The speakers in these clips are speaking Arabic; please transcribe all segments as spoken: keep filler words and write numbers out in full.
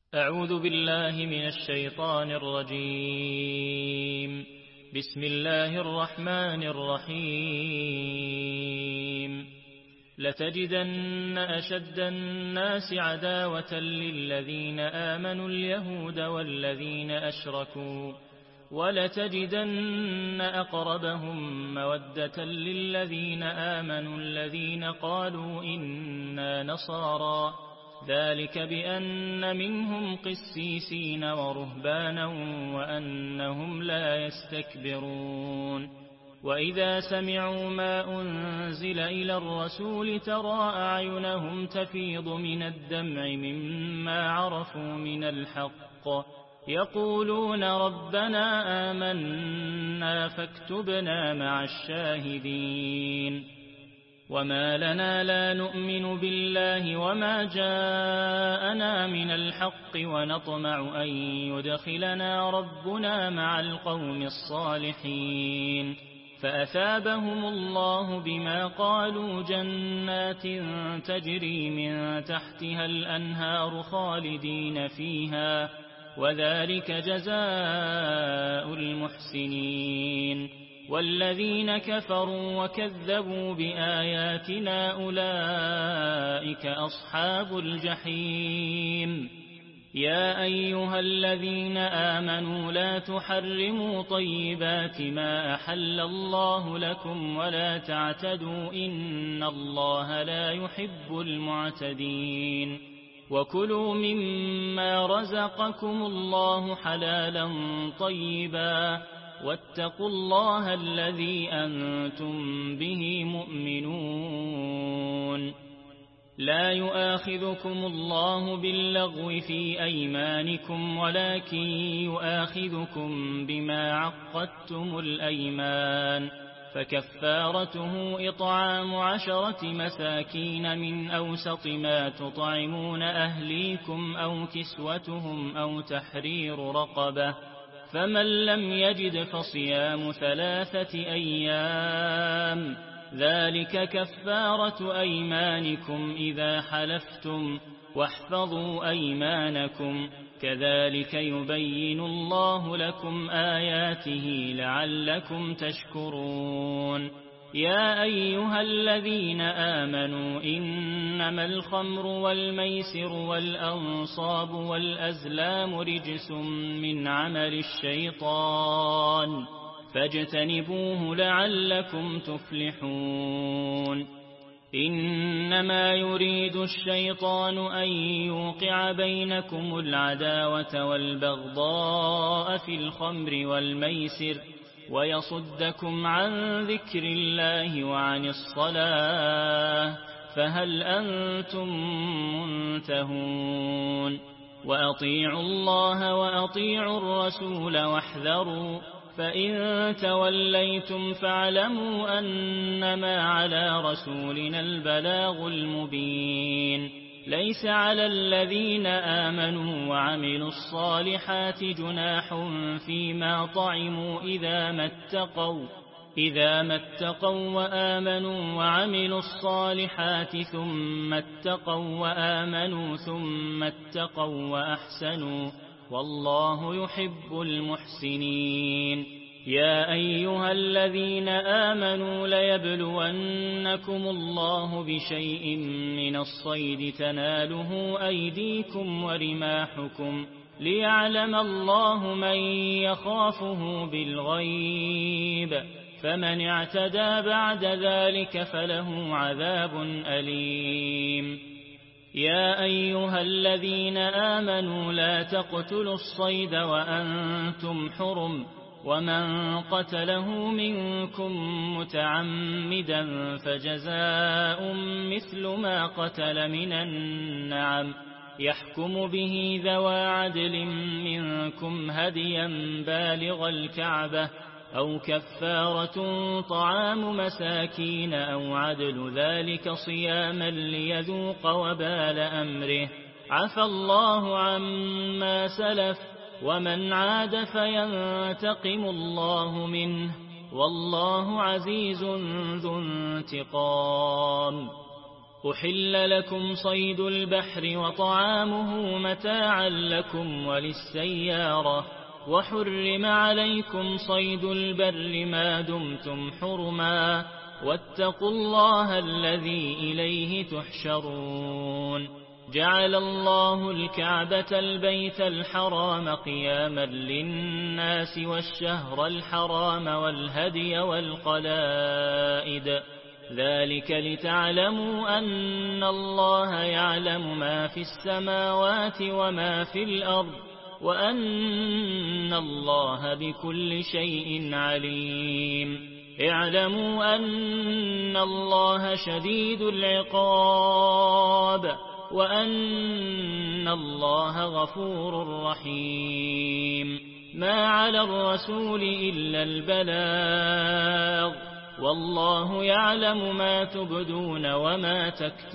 أعوذ بالله من الشيطان الرجيم. بسم الله الرحمن الرحيم. لتجدن أشد الناس عداوة للذين آمنوا اليهود والذين أشركوا، ولتجدن أقربهم مودة للذين آمنوا الذين قالوا إنا نصارى، ذلك بأن منهم قسيسين ورهبانا وأنهم لا يستكبرون. وإذا سمعوا ما أنزل إلى الرسول ترى أعينهم تفيض من الدمع مما عرفوا من الحق، يقولون ربنا آمنا فاكتبنا مع الشاهدين. وما لنا لا نؤمن بالله وما جاءنا من الحق ونطمع أن يدخلنا ربنا مع القوم الصالحين، فأثابهم الله بما قالوا جنات تجري من تحتها الأنهار خالدين فيها، وذلك جزاء المحسنين. والذين كفروا وكذبوا بآياتنا أولئك أصحاب الجحيم. يا أيها الذين آمنوا لا تحرموا طيبات ما أحل الله لكم ولا تعتدوا إن الله لا يحب المعتدين. وكلوا مما رزقكم الله حلالا طيبا واتقوا الله الذي أنتم به مؤمنون. لا يؤاخذكم الله باللغو في أيمانكم ولكن يؤاخذكم بما عقدتم الأيمان، فكفارته إطعام عشرة مساكين من أوسط ما تطعمون أهليكم أو كسوتهم أو تحرير رقبة، فمن لم يجد فصيام ثلاثة أيام، ذلك كفارة أيمانكم إذا حلفتم، واحفظوا أيمانكم، كذلك يبين الله لكم آياته لعلكم تشكرون. يا أيها الذين آمنوا إنما الخمر والميسر والأنصاب والأزلام رجس من عمل الشيطان فاجتنبوه لعلكم تفلحون. إنما يريد الشيطان أن يوقع بينكم العداوة والبغضاء في الخمر والميسر ويصدكم عن ذكر الله وعن الصلاة، فهل أنتم منتهون؟ وأطيعوا الله وأطيعوا الرسول واحذروا، فإن توليتم فاعلموا أنما على رسولنا البلاغ المبين. ليس على الذين آمنوا وعملوا الصالحات جناح فيما طعموا إذا ما اتقوا إذا ما اتقوا وآمنوا وعملوا الصالحات ثم اتقوا وآمنوا ثم اتقوا وأحسنوا، والله يحب المحسنين. يا أيها الذين آمنوا ليبلونكم الله بشيء من الصيد تناله أيديكم ورماحكم، ليعلم الله من يخافه بالغيب، فمن اعتدى بعد ذلك فله عذاب أليم. يا أيها الذين آمنوا لا تقتلوا الصيد وأنتم حرم، ومن قتله منكم متعمدا فجزاء مثل ما قتل من النعم، يحكم به ذوى عدل منكم هديا بالغ الكعبة، أو كفارة طعام مساكين أو عدل ذلك صياما ليذوق وبال أمره، عفى الله عما سلف، ومن عاد فينتقم الله منه، والله عزيز ذو انتقام. أحل لكم صيد البحر وطعامه متاعا لكم وللسيارة وحرم عليكم صيد البر ما دمتم حرما واتقوا الله الذي إليه تحشرون جعل الله الكعبة البيت الحرام قياما للناس والشهر الحرام والهدي والقلائد ذلك لتعلموا أن الله يعلم ما في السماوات وما في الأرض وأن الله بكل شيء عليم اعلموا أن الله شديد العقاب وأن الله غفور رحيم ما على الرسول إلا البلاغ والله يعلم ما تبدون وما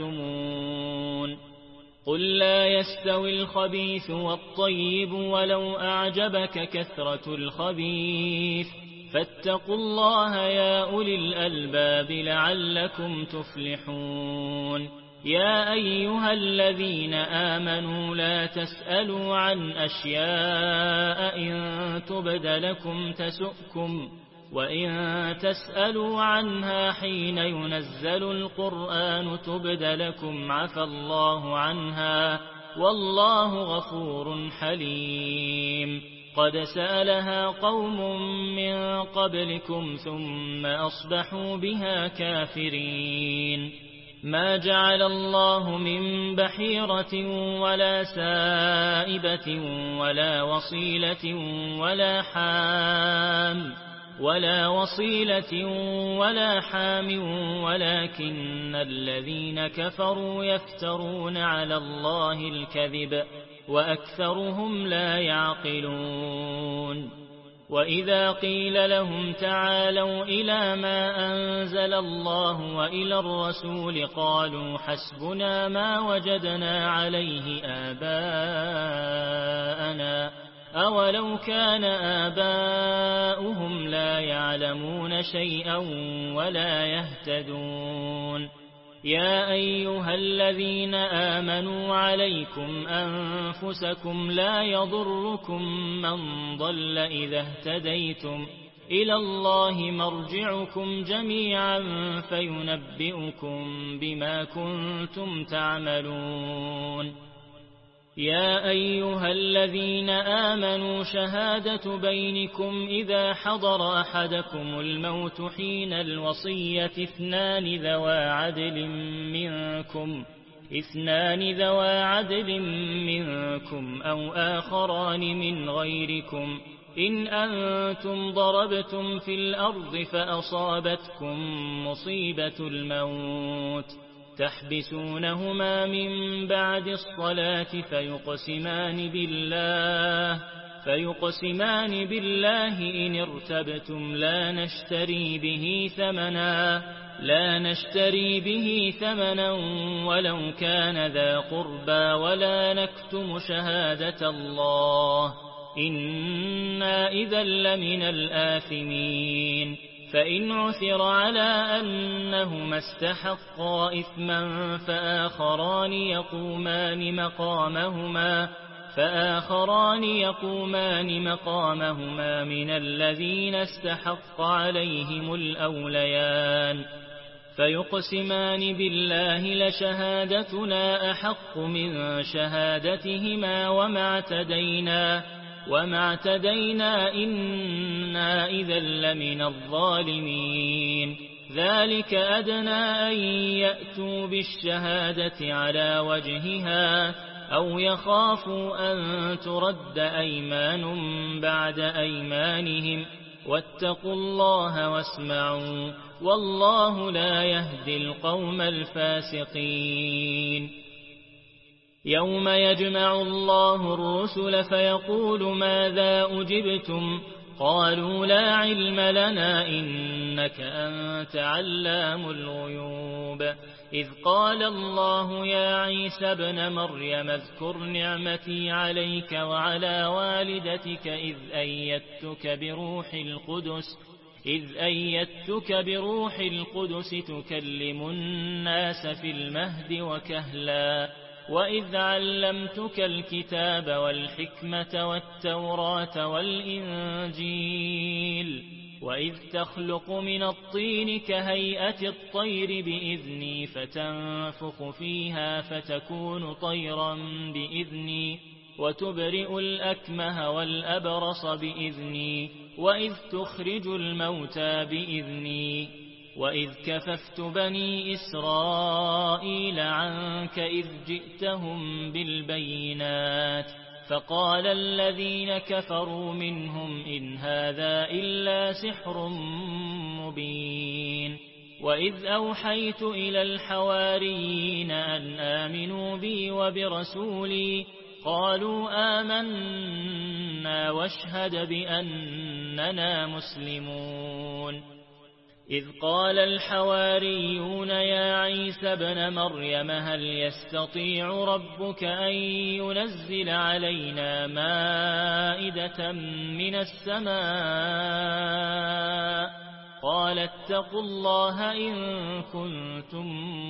تكتمون قل لا يستوي الخبيث والطيب ولو أعجبك كثرة الخبيث فاتقوا الله يا أولي الألباب لعلكم تفلحون يا أيها الذين آمنوا لا تسألوا عن أشياء إن تبد لكم تسؤكم وإن تسألوا عنها حين ينزل القرآن تبد لكم عفى الله عنها والله غفور حليم قد سألها قوم من قبلكم ثم أصبحوا بها كافرين ما جعل الله من بحيرة ولا سائبة ولا وصيلة ولا حام ولا وصيلة ولا حام ولكن الذين كفروا يفترون على الله الكذب وأكثرهم لا يعقلون وإذا قيل لهم تعالوا إلى ما أنزل الله وإلى الرسول قالوا حسبنا ما وجدنا عليه آباءنا أولو كان آباؤهم لا يعلمون شيئا ولا يهتدون يا أيها الذين آمنوا عليكم أنفسكم لا يضركم من ضل إذا اهتديتم إلى الله مرجعكم جميعا فينبئكم بما كنتم تعملون يا أيها الذين آمنوا شهادة بينكم إذا حضر أحدكم الموت حين الوصية اثنان ذوى عدل منكم اثنان ذوى عدل منكم أو آخران من غيركم إن أنتم ضربتم في الأرض فأصابتكم مصيبة الموت تحبسونهما من بعد الصلاة فيقسمان بالله فيقسمان بالله إن ارتبتم لا نشتري به ثمنا لا نشتري به ثمنا ولو كان ذا قربى ولا نكتم شهادة الله إنا إذا لمن الآثمين فإن عثر على أنهما استحقا إثما فآخران يقومان مقامهما فآخران يقومان مقامهما من الذين استحق عليهم الأوليان فيقسمان بالله لشهادتنا أحق من شهادتهما وما اعتدينا وما اعتدينا إنا إذا لمن الظالمين ذلك أدنى أن يأتوا بالشهادة على وجهها أو يخافوا أن ترد أيمان بعد أيمانهم واتقوا الله واسمعوا والله لا يهدي القوم الفاسقين يوم يجمع الله الرسل فيقول ماذا أجبتم قالوا لا علم لنا إنك أنت علام الغيوب إذ قال الله يا عيسى ابن مريم اذكر نعمتي عليك وعلى والدتك إذ أيدتك بروح القدس إذ أيدتك بروح القدس تكلم الناس في المهد وكهلا وإذ علمتك الكتاب والحكمة والتوراة والإنجيل وإذ تخلق من الطين كهيئة الطير بإذني فتنفخ فيها فتكون طيرا بإذني وتبرئ الأكمه والأبرص بإذني وإذ تخرج الموتى بإذني وإذ كففت بني إسرائيل عنك إذ جئتهم بالبينات فقال الذين كفروا منهم إن هذا إلا سحر مبين وإذ أوحيت إلى الحواريين أن آمنوا بي وبرسولي قالوا آمنا واشهد بأننا مسلمون إذ قال الحواريون يا عيسى ابن مريم هل يستطيع ربك أن ينزل علينا مائدة من السماء قال اتقوا الله إن كنتم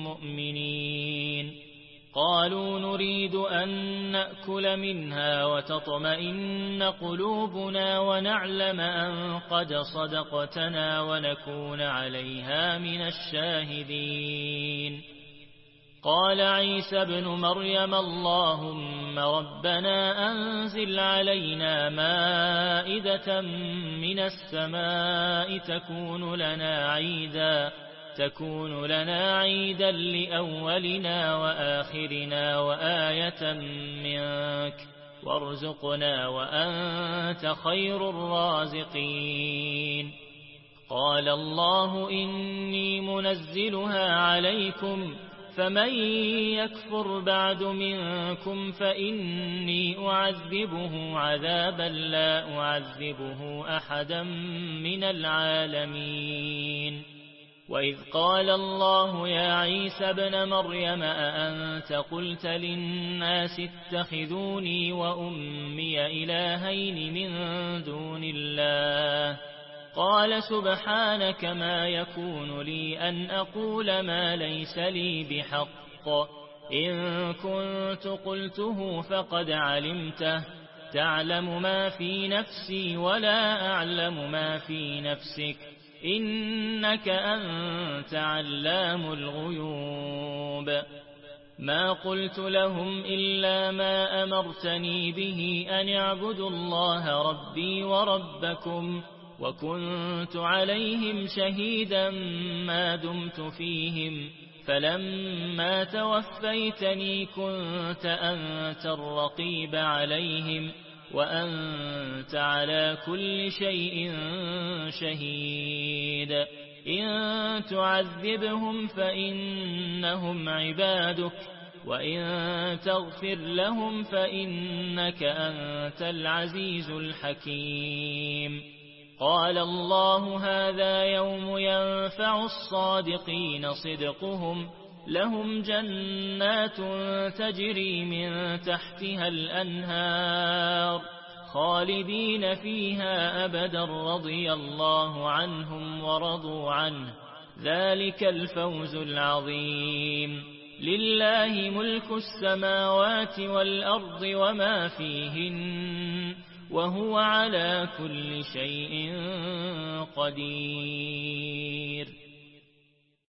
مؤمنين قالوا نريد أن نأكل منها وتطمئن قلوبنا ونعلم أن قد صدقتنا ونكون عليها من الشاهدين قال عيسى ابن مريم اللهم ربنا أنزل علينا مائدة من السماء تكون لنا عيداً تكون لنا عيدا لأولنا وآخرنا وآية منك وارزقنا وأنت خير الرازقين قال الله إني منزلها عليكم فمن يكفر بعد منكم فإني أعذبه عذابا لا أعذبه أحدا من العالمين وإذ قال الله يا عيسى ابن مريم أأنت قلت للناس اتخذوني وأمي إلهين من دون الله قال سبحانك ما يكون لي أن أقول ما ليس لي بحق إن كنت قلته فقد علمته تعلم ما في نفسي ولا أعلم ما في نفسك إنك أنت علام الغيوب ما قلت لهم إلا ما أمرتني به أن اعبدوا الله ربي وربكم وكنت عليهم شهيدا ما دمت فيهم فلما توفيتني كنت أنت الرقيب عليهم وأنت على كل شيء شهيد إن تعذبهم فإنهم عبادك وإن تغفر لهم فإنك أنت العزيز الحكيم قال الله هذا يوم ينفع الصادقين صدقهم لهم جنات تجري من تحتها الأنهار خالدين فيها أبدا رضي الله عنهم ورضوا عنه ذلك الفوز العظيم لله ملك السماوات والأرض وما فيهن وهو على كل شيء قدير